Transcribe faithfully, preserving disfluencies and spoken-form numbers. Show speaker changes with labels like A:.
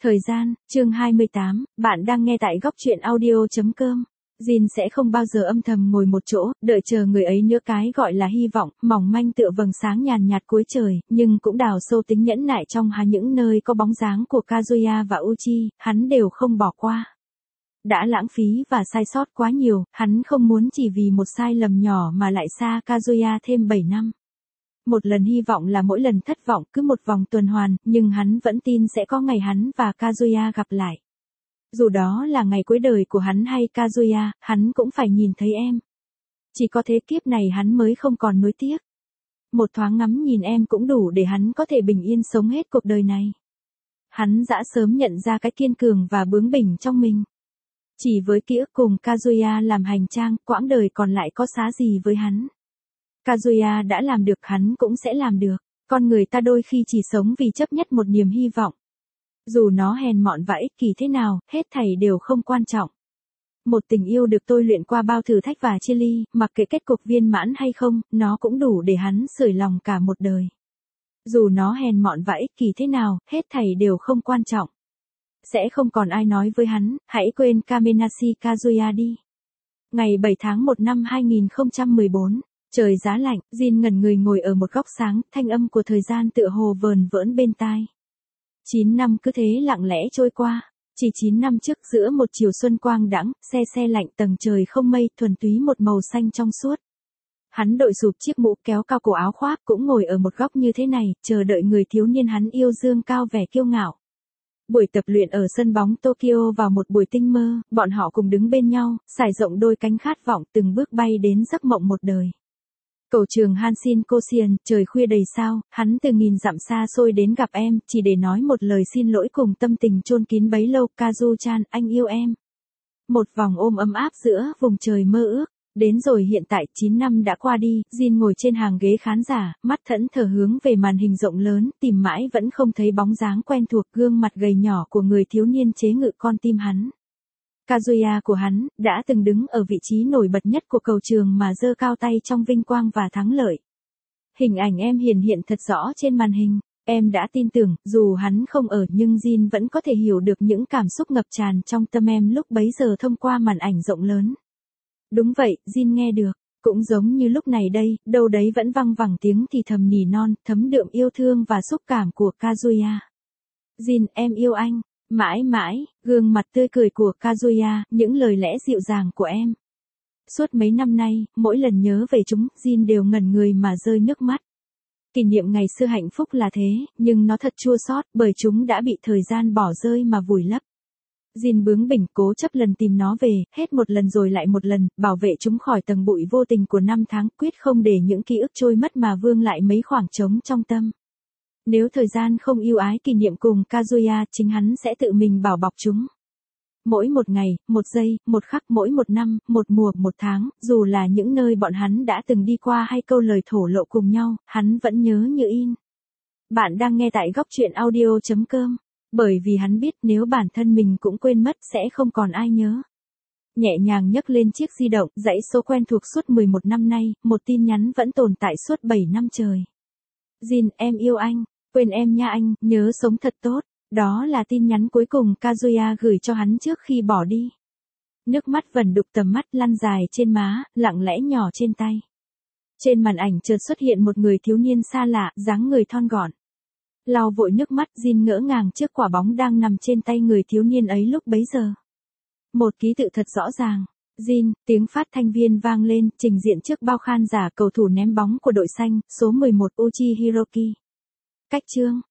A: Thời gian, chương hai mươi tám, bạn đang nghe tại góc truyện audio chấm com. Jin sẽ không bao giờ âm thầm ngồi một chỗ, đợi chờ người ấy nữa, cái gọi là hy vọng, mỏng manh tựa vầng sáng nhàn nhạt cuối trời, nhưng cũng đào sâu tính nhẫn nại trong hà những nơi có bóng dáng của Kazuya và Uchi, hắn đều không bỏ qua. Đã lãng phí và sai sót quá nhiều, hắn không muốn chỉ vì một sai lầm nhỏ mà lại xa Kazuya thêm bảy năm. Một lần hy vọng là mỗi lần thất vọng, cứ một vòng tuần hoàn, nhưng hắn vẫn tin sẽ có ngày hắn và Kazuya gặp lại. Dù đó là ngày cuối đời của hắn hay Kazuya, hắn cũng phải nhìn thấy em. Chỉ có thế kiếp này hắn mới không còn nuối tiếc. Một thoáng ngắm nhìn em cũng đủ để hắn có thể bình yên sống hết cuộc đời này. Hắn đã sớm nhận ra cái kiên cường và bướng bỉnh trong mình. Chỉ với ký ức cùng Kazuya làm hành trang, quãng đời còn lại có xá gì với hắn. Kazuya đã làm được, hắn cũng sẽ làm được. Con người ta đôi khi chỉ sống vì chấp nhất một niềm hy vọng. Dù nó hèn mọn và ích kỷ thế nào, hết thảy đều không quan trọng. Một tình yêu được tôi luyện qua bao thử thách và chia ly, mặc kệ kết cục viên mãn hay không, nó cũng đủ để hắn sưởi lòng cả một đời. Dù nó hèn mọn và ích kỷ thế nào, hết thảy đều không quan trọng. Sẽ không còn ai nói với hắn, hãy quên Kamenashi Kazuya đi. Ngày bảy tháng một năm hai nghìn không trăm mười bốn. Trời giá lạnh, Jin ngẩn người ngồi ở một góc sáng, thanh âm của thời gian tựa hồ vờn vỡn bên tai. Chín năm cứ thế lặng lẽ trôi qua. Chỉ chín năm trước, giữa một chiều xuân quang đãng, se se lạnh, tầng trời không mây, thuần túy một màu xanh trong suốt. Hắn đội sụp chiếc mũ, kéo cao cổ áo khoác, cũng ngồi ở một góc như thế này, chờ đợi người thiếu niên hắn yêu dương cao vẻ kiêu ngạo. Buổi tập luyện ở sân bóng Tokyo vào một buổi tinh mơ, bọn họ cùng đứng bên nhau, sải rộng đôi cánh khát vọng, từng bước bay đến giấc mộng một đời. Cầu trường Hanshin Koshien, trời khuya đầy sao, hắn từ nghìn dặm xa xôi đến gặp em, chỉ để nói một lời xin lỗi cùng tâm tình chôn kín bấy lâu. Kazu-chan, anh yêu em. Một vòng ôm ấm áp giữa vùng trời mơ ước. Đến rồi hiện tại, chín năm đã qua đi, Jin ngồi trên hàng ghế khán giả, mắt thẫn thờ hướng về màn hình rộng lớn, tìm mãi vẫn không thấy bóng dáng quen thuộc, gương mặt gầy nhỏ của người thiếu niên chế ngự con tim hắn. Kazuya của hắn, đã từng đứng ở vị trí nổi bật nhất của cầu trường mà giơ cao tay trong vinh quang và thắng lợi. Hình ảnh em hiển hiện thật rõ trên màn hình, em đã tin tưởng, dù hắn không ở nhưng Jin vẫn có thể hiểu được những cảm xúc ngập tràn trong tâm em lúc bấy giờ thông qua màn ảnh rộng lớn. Đúng vậy, Jin nghe được, cũng giống như lúc này đây, đâu đấy vẫn văng vẳng tiếng thì thầm nỉ non, thấm đượm yêu thương và xúc cảm của Kazuya. Jin, em yêu anh. Mãi mãi, gương mặt tươi cười của Kazuya, những lời lẽ dịu dàng của em. Suốt mấy năm nay, mỗi lần nhớ về chúng, Jin đều ngẩn người mà rơi nước mắt. Kỷ niệm ngày xưa hạnh phúc là thế, nhưng nó thật chua xót, bởi chúng đã bị thời gian bỏ rơi mà vùi lấp. Jin bướng bỉnh cố chấp lần tìm nó về, hết một lần rồi lại một lần, bảo vệ chúng khỏi tầng bụi vô tình của năm tháng, quyết không để những ký ức trôi mất mà vương lại mấy khoảng trống trong tâm. Nếu thời gian không yêu ái kỷ niệm cùng Kazuya, chính hắn sẽ tự mình bảo bọc chúng. Mỗi một ngày, một giây, một khắc, mỗi một năm, một mùa, một tháng, dù là những nơi bọn hắn đã từng đi qua hay câu lời thổ lộ cùng nhau, hắn vẫn nhớ như in. Bạn đang nghe tại góc truyện audio chấm com. Bởi vì hắn biết nếu bản thân mình cũng quên mất sẽ không còn ai nhớ. Nhẹ nhàng nhấc lên chiếc di động, dãy số quen thuộc suốt mười một năm nay, một tin nhắn vẫn tồn tại suốt bảy năm trời. Jin, em yêu anh. Quên em nha anh, nhớ sống thật tốt. Đó là tin nhắn cuối cùng Kazuya gửi cho hắn trước khi bỏ đi. Nước mắt vẩn đục tầm mắt, lăn dài trên má, lặng lẽ nhỏ trên tay. Trên màn ảnh chợt xuất hiện một người thiếu niên xa lạ, dáng người thon gọn. Lau vội nước mắt, Jin ngỡ ngàng trước quả bóng đang nằm trên tay người thiếu niên ấy lúc bấy giờ. Một ký tự thật rõ ràng. Jin, tiếng phát thanh viên vang lên, trình diện trước bao khán giả, cầu thủ ném bóng của đội xanh, số mười một Uchi Hiroki. Cách chương,